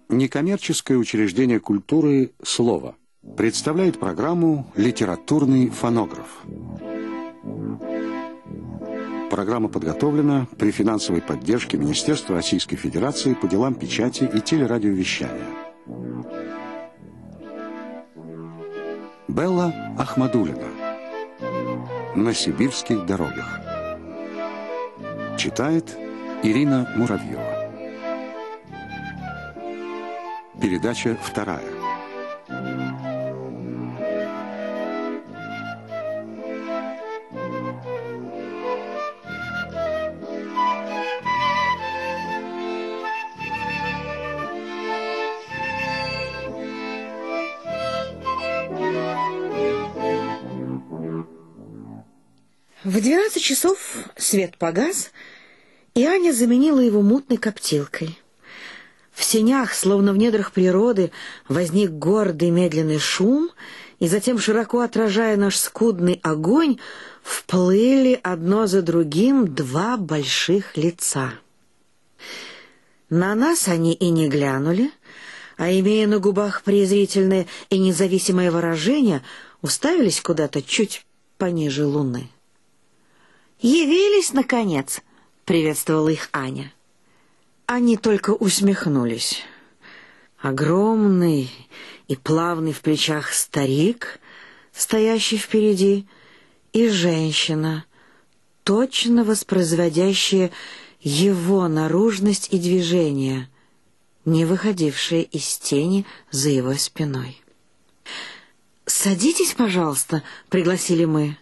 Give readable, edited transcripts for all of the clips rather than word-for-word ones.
Некоммерческое учреждение культуры «Слово» представляет программу «Литературный фонограф». Программа подготовлена при финансовой поддержке Министерства Российской Федерации по делам печати и телерадиовещания. Белла Ахмадуллина. На сибирских дорогах. Читает Ирина Муравьева. Передача вторая. В 12 часов свет погас, и Аня заменила его мутной коптилкой. В сенях, словно в недрах природы, возник гордый медленный шум, и затем, широко отражая наш скудный огонь, вплыли одно за другим два больших лица. На нас они и не глянули, а, имея на губах презрительное и независимое выражение, уставились куда-то чуть пониже луны. «Явились, наконец!» — приветствовала их Аня. Они только усмехнулись. Огромный и плавный в плечах старик, стоящий впереди, и женщина, точно воспроизводящая его наружность и движения, не выходившая из тени за его спиной. «Садитесь, пожалуйста», — пригласили мы.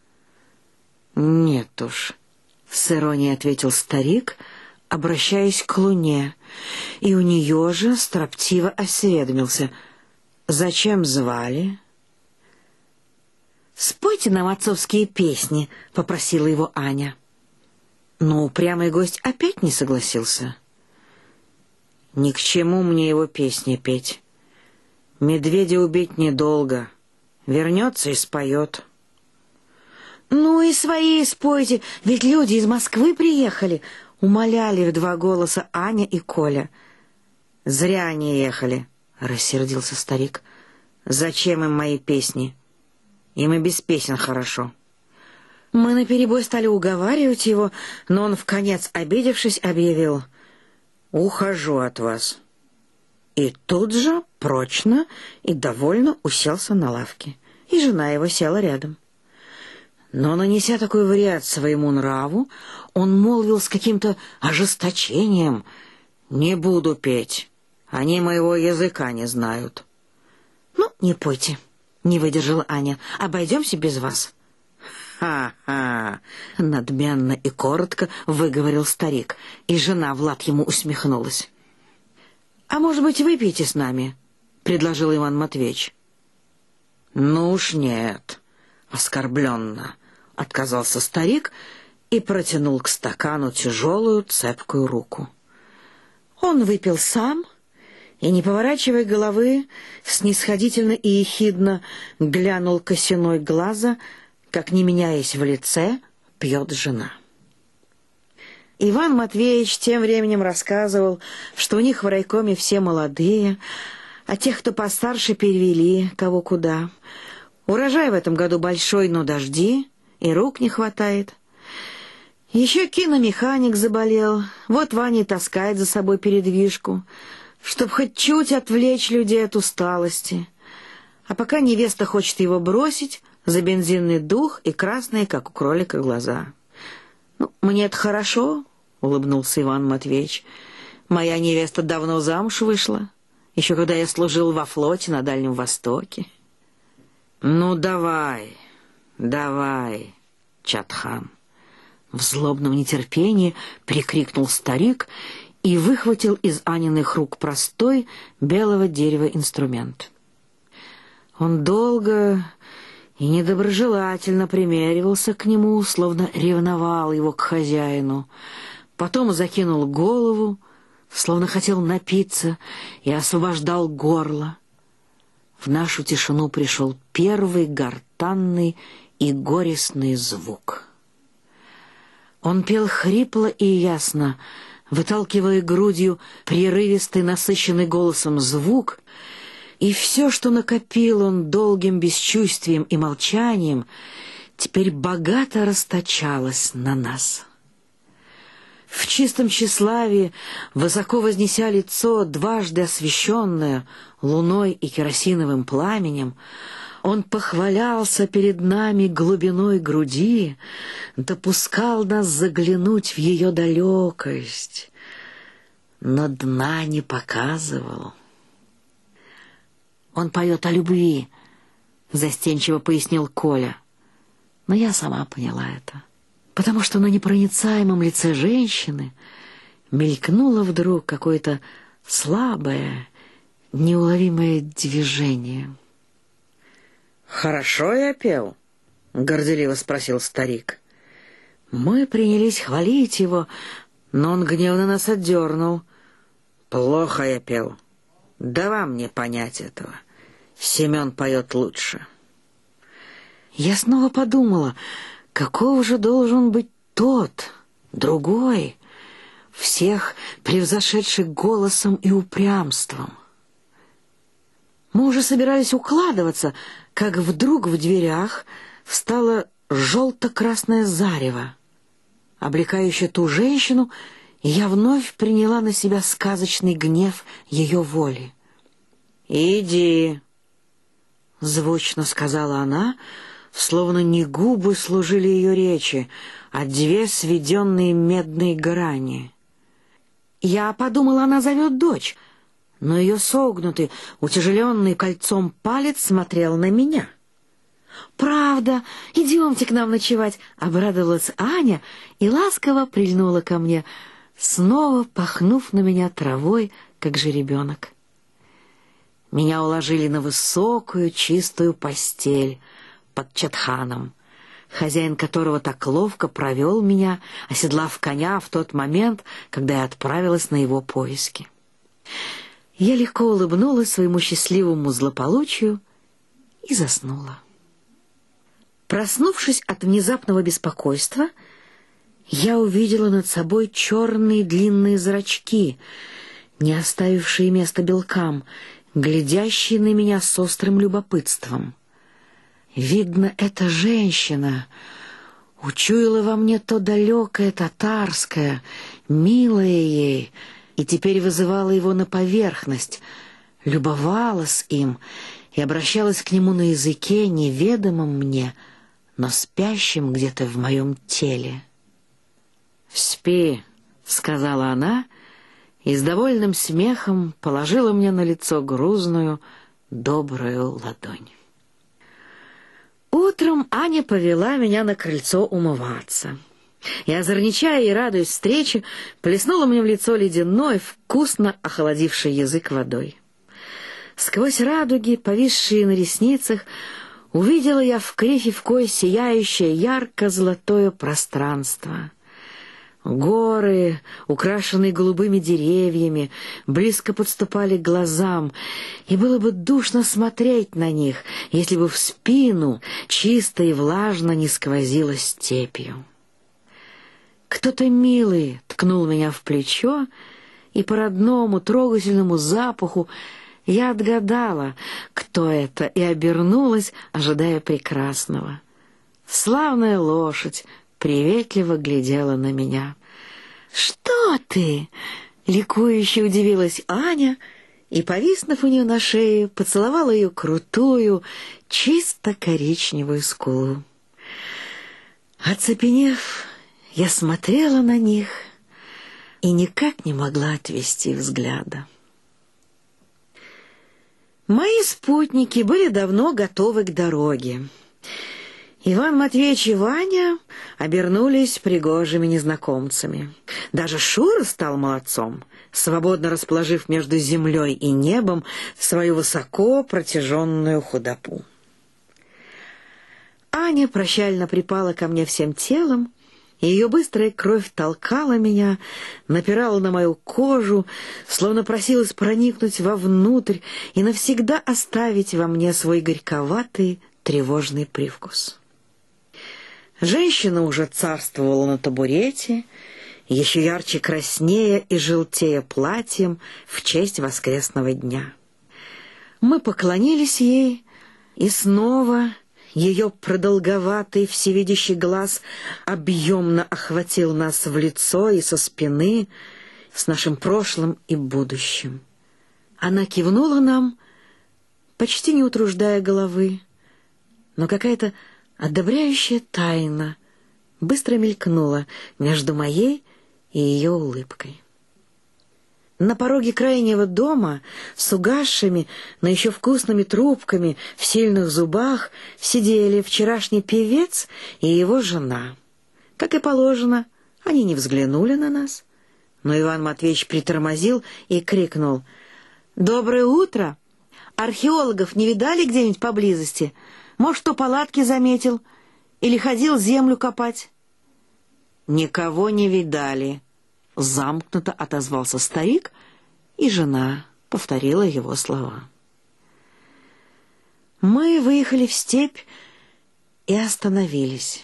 «Нет уж», — с иронией ответил старик, обращаясь к луне, и у нее же строптиво осведомился: «Зачем звали?» «Спойте нам отцовские песни», — попросила его Аня. Но упрямый гость опять не согласился. «Ни к чему мне его песни петь. Медведя убить недолго. Вернется и споет». «Ну и свои спойте, ведь люди из Москвы приехали», — умоляли в два голоса Аня и Коля. «Зря они ехали», — рассердился старик. «Зачем им мои песни? Им и без песен хорошо». Мы наперебой стали уговаривать его, но он, вконец обидевшись, объявил: «Ухожу от вас». И тут же прочно и довольно уселся на лавке, и жена его села рядом. Но, нанеся такой вариант своему нраву, он молвил с каким-то ожесточением: «Не буду петь, они моего языка не знают». «Ну, не пойте», — не выдержала Аня, — «обойдемся без вас». «Ха-ха!» — надменно и коротко выговорил старик, и жена в лад ему усмехнулась. «А может быть, выпьете с нами?» — предложил Иван Матвеевич. «Ну уж нет», — оскорбленно отказался старик и протянул к стакану тяжелую цепкую руку. Он выпил сам и, не поворачивая головы, снисходительно и ехидно глянул косиной глаза, как, не меняясь в лице, пьет жена. Иван Матвеевич тем временем рассказывал, что у них в райкоме все молодые, а тех, кто постарше, перевели кого куда. Урожай в этом году большой, но дожди, и рук не хватает. Еще киномеханик заболел, вот Ваня таскает за собой передвижку, чтоб хоть чуть отвлечь людей от усталости. А пока невеста хочет его бросить за бензинный дух и красные, как у кролика, глаза. «Ну, мне-то хорошо», — улыбнулся Иван Матвеевич. «Моя невеста давно замуж вышла, еще когда я служил во флоте на Дальнем Востоке». «Ну, давай, давай, Чатхан!» В злобном нетерпении прикрикнул старик и выхватил из Аниных рук простой белого дерева инструмент. Он долго и недоброжелательно примеривался к нему, словно ревновал его к хозяину. Потом закинул голову, словно хотел напиться, и освобождал горло. В нашу тишину пришел первый гортанный и горестный звук. Он пел хрипло и ясно, выталкивая грудью прерывистый, насыщенный голосом звук, и все, что накопил он долгим бесчувствием и молчанием, теперь богато расточалось на нас. В чистом тщеславии, высоко вознеся лицо, дважды освещенное луной и керосиновым пламенем, он похвалялся перед нами глубиной груди, допускал нас заглянуть в ее далекость, но дна не показывал. «Он поет о любви», — застенчиво пояснил Коля. Но я сама поняла это, потому что на непроницаемом лице женщины мелькнуло вдруг какое-то слабое, неуловимое движение. «Хорошо я пел?» — горделиво спросил старик. Мы принялись хвалить его, но он гневно нас отдернул. «Плохо я пел. Да вам не понять этого. Семен поет лучше». Я снова подумала, каков же должен быть тот, другой, всех превзошедший голосом и упрямством. Мы уже собирались укладываться, как вдруг в дверях встало желто-красное зарево, облекающее ту женщину, и я вновь приняла на себя сказочный гнев ее воли. «Иди», — звучно сказала она, словно не губы служили ее речи, а две сведенные медные грани. Я подумала, она зовет дочь, но ее согнутый, утяжеленный кольцом палец смотрел на меня. «Правда, идемте к нам ночевать», — обрадовалась Аня и ласково прильнула ко мне, снова пахнув на меня травой, как жеребенок. Меня уложили на высокую чистую постель под чатханом, хозяин которого так ловко провел меня, оседлав коня в тот момент, когда я отправилась на его поиски. Я легко улыбнулась своему счастливому злополучию и заснула. Проснувшись от внезапного беспокойства, я увидела над собой черные длинные зрачки, не оставившие места белкам, глядящие на меня с острым любопытством. Видно, эта женщина учуяла во мне то далекое татарское, милое ей, и теперь вызывала его на поверхность, любовалась им и обращалась к нему на языке, неведомом мне, но спящем где-то в моем теле. «Спи», — сказала она, и с довольным смехом положила мне на лицо грузную, добрую ладонь. Утром Аня повела меня на крыльцо умываться. Я, озорничая и радуясь встрече, плеснула мне в лицо ледяной, вкусно охладивший язык водой. Сквозь радуги, повисшие на ресницах, увидела я в Крефевкой сияющее ярко-золотое пространство. Горы, украшенные голубыми деревьями, близко подступали к глазам, и было бы душно смотреть на них, если бы в спину чисто и влажно не сквозило степью. Кто-то милый ткнул меня в плечо, и по родному трогательному запаху я отгадала, кто это, и обернулась, ожидая прекрасного. Славная лошадь приветливо глядела на меня. «Что ты?» — ликующе удивилась Аня, и, повиснув у нее на шее, поцеловала ее крутую, чисто коричневую скулу. Оцепенев, я смотрела на них и никак не могла отвести взгляда. Мои спутники были давно готовы к дороге. Иван Матвеевич и Ваня обернулись пригожими незнакомцами. Даже Шура стал молодцом, свободно расположив между землей и небом свою высоко протяженную худобу. Аня прощально припала ко мне всем телом, и ее быстрая кровь толкала меня, напирала на мою кожу, словно просилась проникнуть вовнутрь и навсегда оставить во мне свой горьковатый тревожный привкус. Женщина уже царствовала на табурете, еще ярче краснея и желтея платьем в честь воскресного дня. Мы поклонились ей, и снова ее продолговатый всевидящий глаз объемно охватил нас в лицо и со спины с нашим прошлым и будущим. Она кивнула нам, почти не утруждая головы, но какая-то одобряющая тайна быстро мелькнула между моей и ее улыбкой. На пороге крайнего дома с угасшими, но еще вкусными трубками в сильных зубах сидели вчерашний певец и его жена. Как и положено, они не взглянули на нас, но Иван Матвеевич притормозил и крикнул: «Доброе утро! Археологов не видали где-нибудь поблизости? Может, кто палатки заметил? Или ходил землю копать?» «Никого не видали», — замкнуто отозвался старик, и жена повторила его слова. Мы выехали в степь и остановились.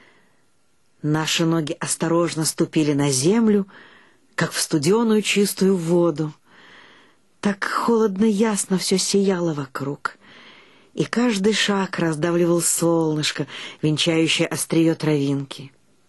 Наши ноги осторожно ступили на землю, как в студеную чистую воду. Так холодно ясно все сияло вокруг, и каждый шаг раздавливал солнышко, венчающее острие травинки.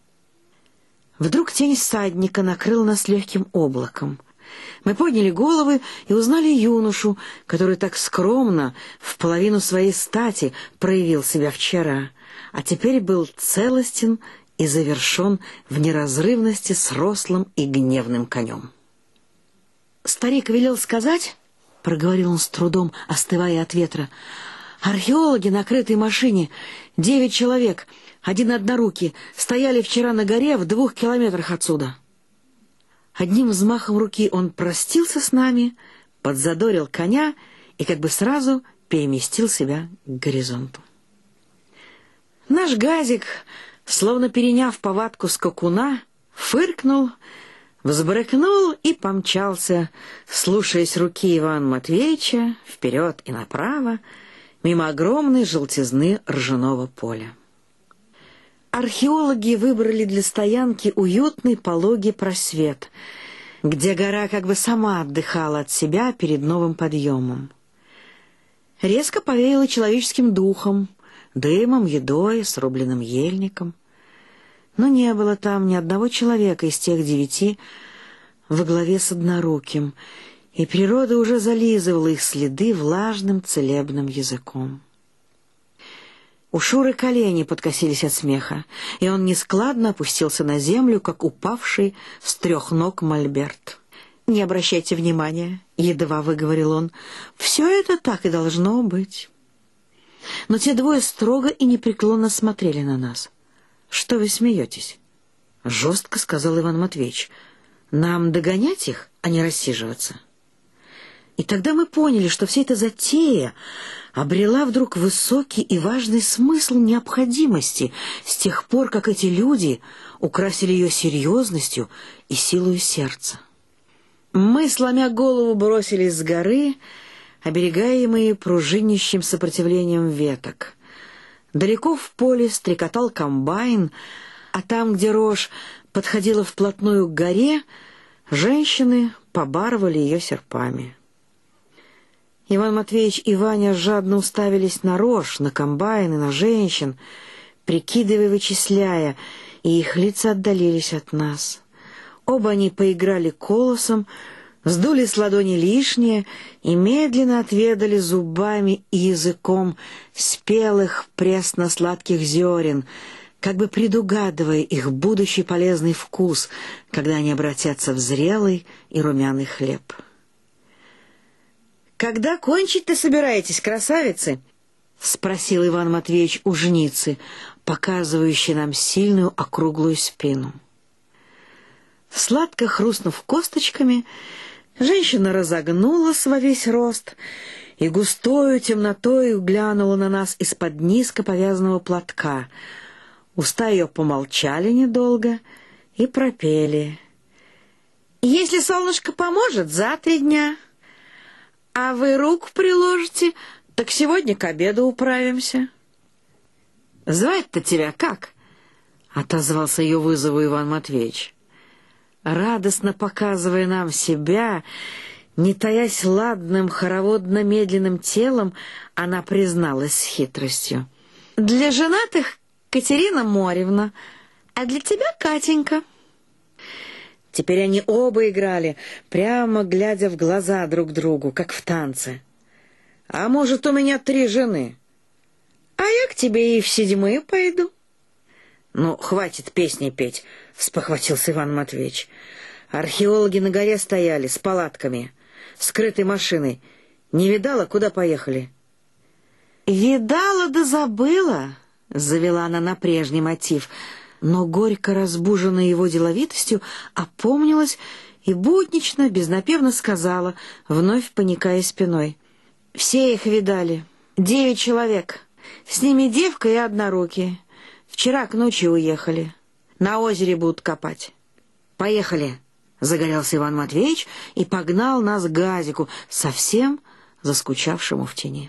Вдруг тень всадника накрыла нас легким облаком. Мы подняли головы и узнали юношу, который так скромно, в половину своей стати, проявил себя вчера, а теперь был целостен и завершен в неразрывности с рослым и гневным конем. «Старик велел сказать, — проговорил он с трудом, остывая от ветра, — археологи на крытой машине, 9 человек, один однорукий, стояли вчера на горе в 2 километрах отсюда». Одним взмахом руки он простился с нами, подзадорил коня и как бы сразу переместил себя к горизонту. Наш газик, словно переняв повадку скакуна, фыркнул, взбрыкнул и помчался, слушаясь руки Ивана Матвеевича, вперед и направо, мимо огромной желтизны ржаного поля. Археологи выбрали для стоянки уютный пологий просвет, где гора как бы сама отдыхала от себя перед новым подъемом. Резко повеяло человеческим духом, дымом, едой, срубленным ельником. Но не было там ни одного человека из тех 9 во главе с одноруким, и природа уже зализывала их следы влажным целебным языком. У Шуры колени подкосились от смеха, и он нескладно опустился на землю, как упавший с 3 ног мольберт. «Не обращайте внимания», — едва выговорил он, — «все это так и должно быть». Но те 2 строго и непреклонно смотрели на нас. «Что вы смеетесь?» — жестко сказал Иван Матвеевич. «Нам догонять их, а не рассиживаться». И тогда мы поняли, что вся эта затея обрела вдруг высокий и важный смысл необходимости с тех пор, как эти люди украсили ее серьезностью и силою сердца. Мы, сломя голову, бросились с горы, оберегаемые пружинящим сопротивлением веток. Далеко в поле стрекотал комбайн, а там, где рожь подходила вплотную к горе, женщины побарывали ее серпами. Иван Матвеевич и Ваня жадно уставились на рожь, на комбайн и на женщин, прикидывая, вычисляя, и их лица отдалились от нас. Оба они поиграли колосом, сдули с ладони лишнее и медленно отведали зубами и языком спелых пресно-сладких зерен, как бы предугадывая их будущий полезный вкус, когда они обратятся в зрелый и румяный хлеб. «Когда кончить-то собираетесь, красавицы?» — спросил Иван Матвеевич у жницы, показывающей нам сильную округлую спину. Сладко хрустнув косточками, женщина разогнулась во весь рост и густою темнотою глянула на нас из-под низко повязанного платка. Уста ее помолчали недолго и пропели: «Если солнышко поможет, за 3 дня. А вы руку приложите, так сегодня к обеду управимся». «Звать-то тебя как?» — отозвался ее вызову Иван Матвеевич. Радостно показывая нам себя, не таясь ладным хороводно-медленным телом, она призналась с хитростью: «Для женатых Катерина Моревна, а для тебя Катенька». Теперь они оба играли, прямо глядя в глаза друг другу, как в танце. «А может, у меня 3 жены? А я к тебе и в 7-ю пойду». «Ну, хватит песни петь», — спохватился Иван Матвеевич. «Археологи на горе стояли с палатками, скрытой машиной. Не видала, куда поехали?» «Видала да забыла», — завела она на прежний мотив, но, горько разбуженная его деловитостью, опомнилась и буднично, безнапевно сказала, вновь поникая спиной: «Все их видали. 9 человек. С ними девка и однорукие. Вчера к ночи уехали. На озере будут копать». «Поехали!» — загорелся Иван Матвеевич и погнал нас к газику, совсем заскучавшему в тени.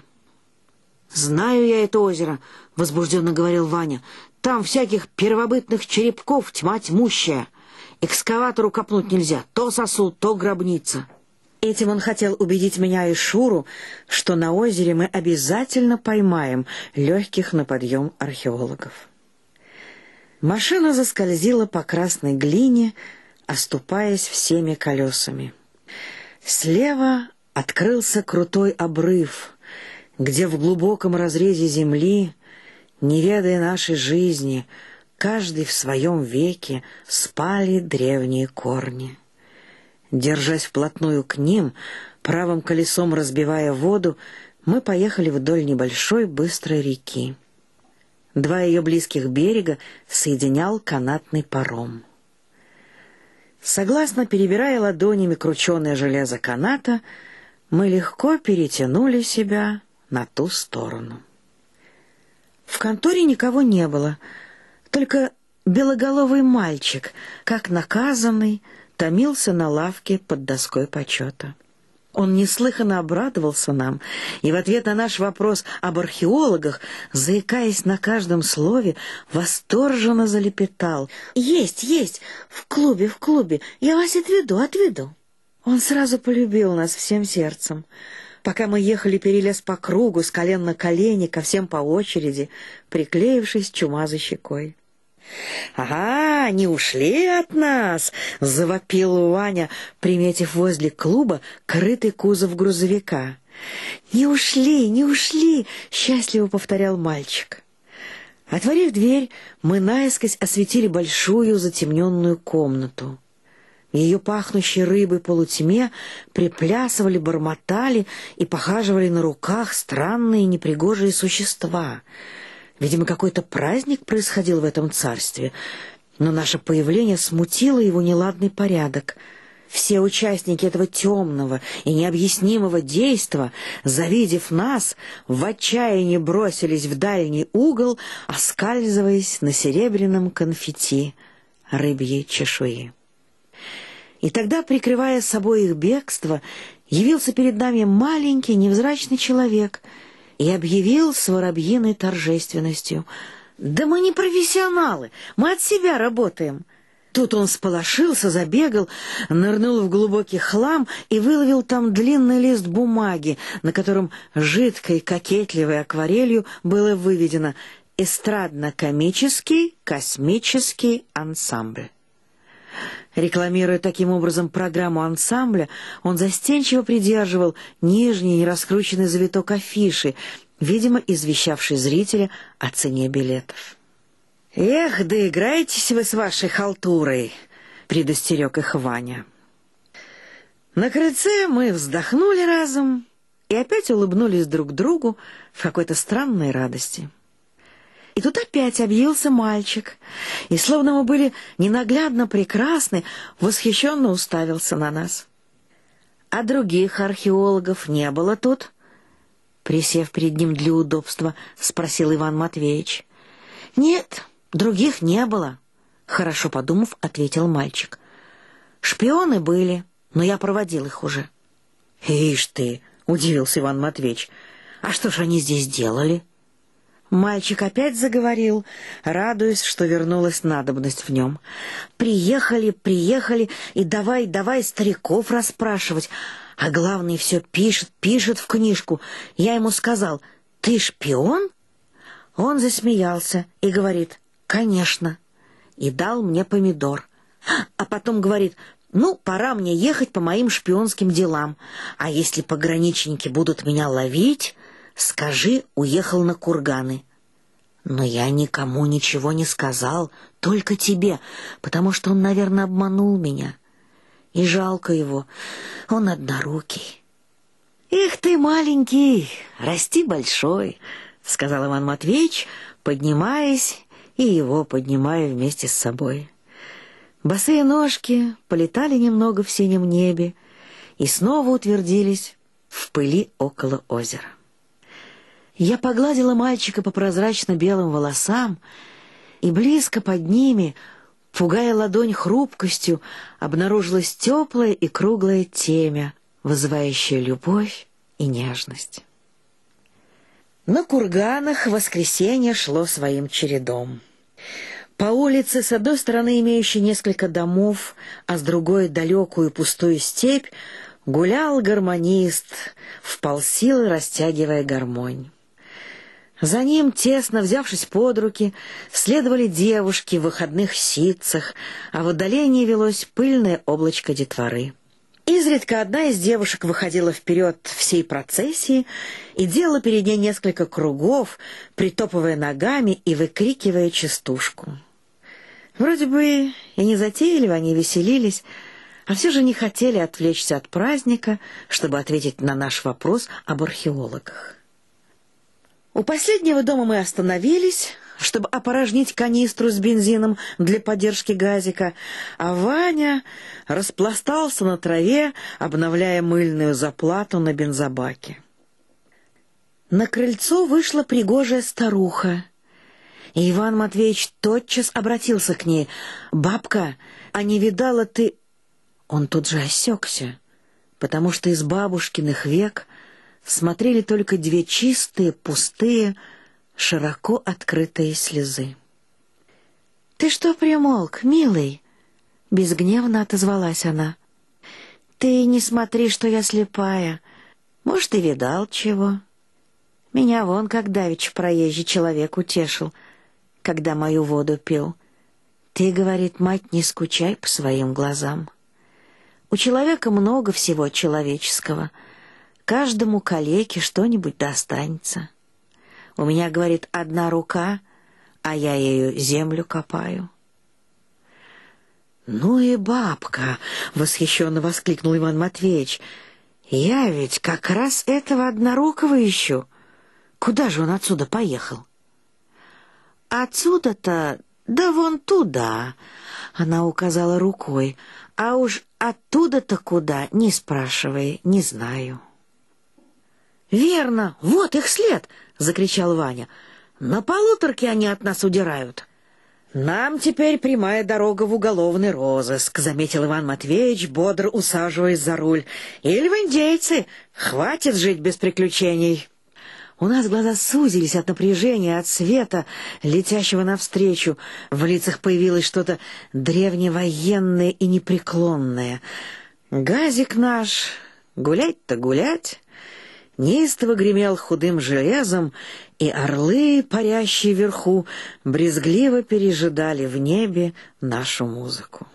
«Знаю я это озеро», — возбужденно говорил Ваня. «Там всяких первобытных черепков тьма тьмущая. Экскаватору копнуть нельзя. То сосуд, то гробница». Этим он хотел убедить меня и Шуру, что на озере мы обязательно поймаем легких на подъем археологов. Машина заскользила по красной глине, оступаясь всеми колесами. Слева открылся крутой обрыв, где в глубоком разрезе земли, не ведая нашей жизни, каждый в своем веке, спали древние корни. Держась вплотную к ним, правым колесом разбивая воду, мы поехали вдоль небольшой быстрой реки. 2 ее близких берега соединял канатный паром. Согласно перебирая ладонями крученое железо каната, мы легко перетянули себя на ту сторону. В конторе никого не было, только белоголовый мальчик, как наказанный, томился на лавке под доской почета. Он неслыханно обрадовался нам, и в ответ на наш вопрос об археологах, заикаясь на каждом слове, восторженно залепетал: «Есть, есть! В клубе! Я вас отведу!» Он сразу полюбил нас всем сердцем. Пока мы ехали, перелез по кругу с колен на колени, ко всем по очереди, приклеившись чумазой щекой. «Ага, не ушли от нас!» — завопил Ваня, приметив возле клуба крытый кузов грузовика. «Не ушли!» — счастливо повторял мальчик. Отворив дверь, мы наискось осветили большую затемненную комнату. В ее пахнущей рыбой полутьме приплясывали, бормотали и похаживали на руках странные непригожие существа. Видимо, какой-то праздник происходил в этом царстве, но наше появление смутило его неладный порядок. Все участники этого темного и необъяснимого действа, завидев нас, в отчаянии бросились в дальний угол, оскальзываясь на серебряном конфетти рыбьей чешуи. И тогда, прикрывая собой их бегство, явился перед нами маленький невзрачный человек и объявил с воробьиной торжественностью: «Да мы не профессионалы, мы от себя работаем». Тут он всполошился, забегал, нырнул в глубокий хлам и выловил там длинный лист бумаги, на котором жидкой кокетливой акварелью было выведено: «Эстрадно-комический космический ансамбль». Рекламируя таким образом программу ансамбля, он застенчиво придерживал нижний нераскрученный завиток афиши, видимо, извещавший зрителя о цене билетов. «Эх, да играетесь вы с вашей халтурой!» — предостерег их Ваня. На крыльце мы вздохнули разом и опять улыбнулись друг другу в какой-то странной радости. И тут опять объявился мальчик, и, словно мы были ненаглядно прекрасны, восхищенно уставился на нас. «А других археологов не было тут?» Присев перед ним для удобства, спросил Иван Матвеевич. «Нет, других не было», — хорошо подумав, ответил мальчик. «Шпионы были, но я проводил их уже». «Ишь ты!» — удивился Иван Матвеевич. «А что ж они здесь делали?» Мальчик опять заговорил, радуясь, что вернулась надобность в нем. Приехали, и давай стариков расспрашивать. А главное, все пишет в книжку. Я ему сказал: «Ты шпион?» Он засмеялся и говорит: «Конечно». И дал мне помидор. А потом говорит: «Ну, пора мне ехать по моим шпионским делам. А если пограничники будут меня ловить, скажи, уехал на курганы». Но я никому ничего не сказал, только тебе, потому что он, наверное, обманул меня. И жалко его, он однорукий. «Эх ты, маленький, расти большой», — сказал Иван Матвеевич, поднимаясь и его поднимая вместе с собой. Босые ножки полетали немного в синем небе и снова утвердились в пыли около озера. Я погладила мальчика по прозрачно-белым волосам, и близко под ними, пугая ладонь хрупкостью, обнаружилась теплая и круглая темя, вызывающая любовь и нежность. На курганах воскресенье шло своим чередом. По улице, с одной стороны имеющей несколько домов, а с другой далекую пустую степь, гулял гармонист, вполсилы растягивая гармонь. За ним, тесно взявшись под руки, следовали девушки в выходных ситцах, а в отдалении велось пыльное облачко детворы. Изредка одна из девушек выходила вперед всей процессии и делала перед ней несколько кругов, притопывая ногами и выкрикивая частушку. Вроде бы и не затейливо они веселились, а все же не хотели отвлечься от праздника, чтобы ответить на наш вопрос об археологах. У последнего дома мы остановились, чтобы опорожнить канистру с бензином для поддержки газика, а Ваня распластался на траве, обновляя мыльную заплату на бензобаке. На крыльцо вышла пригожая старуха, и Иван Матвеевич тотчас обратился к ней: «Бабка, а не видала ты...» Он тут же осекся, потому что из бабушкиных век смотрели только две чистые, пустые, широко открытые слезы. «Ты что примолк, милый?» — безгневно отозвалась она. «Ты не смотри, что я слепая. Может, и видал чего. Меня вон как давеча проезжий человек утешил, когда мою воду пил. Ты, говорит, мать, не скучай по своим глазам. У человека много всего человеческого. Каждому калеке что-нибудь достанется. У меня, говорит, одна рука, а я ею землю копаю». «Ну и бабка!» — восхищенно воскликнул Иван Матвеевич. «Я ведь как раз этого однорукого ищу. Куда же он отсюда поехал?» «Отсюда-то, да вон туда!» — она указала рукой. «А уж оттуда-то куда, не спрашивай, не знаю». «Верно, вот их след!» — закричал Ваня. «На полуторке они от нас удирают». «Нам теперь прямая дорога в уголовный розыск», — заметил Иван Матвеевич, бодро усаживаясь за руль. «Или в индейцы! Хватит жить без приключений!» У нас глаза сузились от напряжения, от света, летящего навстречу. В лицах появилось что-то древневоенное и непреклонное. Газик наш, гулять-то гулять, неистово гремел худым железом, и орлы, парящие вверху, брезгливо пережидали в небе нашу музыку.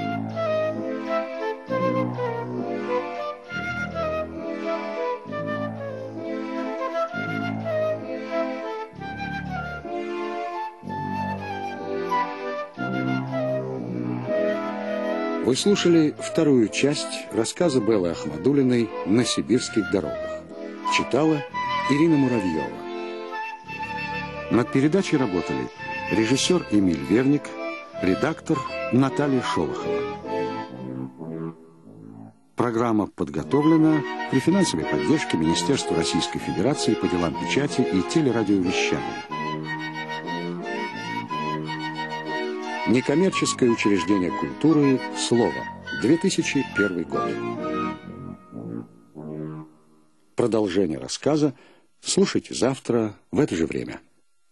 Вы слушали вторую часть рассказа Беллы Ахмадуллиной «На сибирских дорогах». Читала Ирина Муравьева. Над передачей работали режиссер Эмиль Верник, редактор Наталья Шолохова. Программа подготовлена при финансовой поддержке Министерства Российской Федерации по делам печати и телерадиовещания. Некоммерческое учреждение культуры «Слово», 2001 год. Продолжение рассказа слушайте завтра в это же время.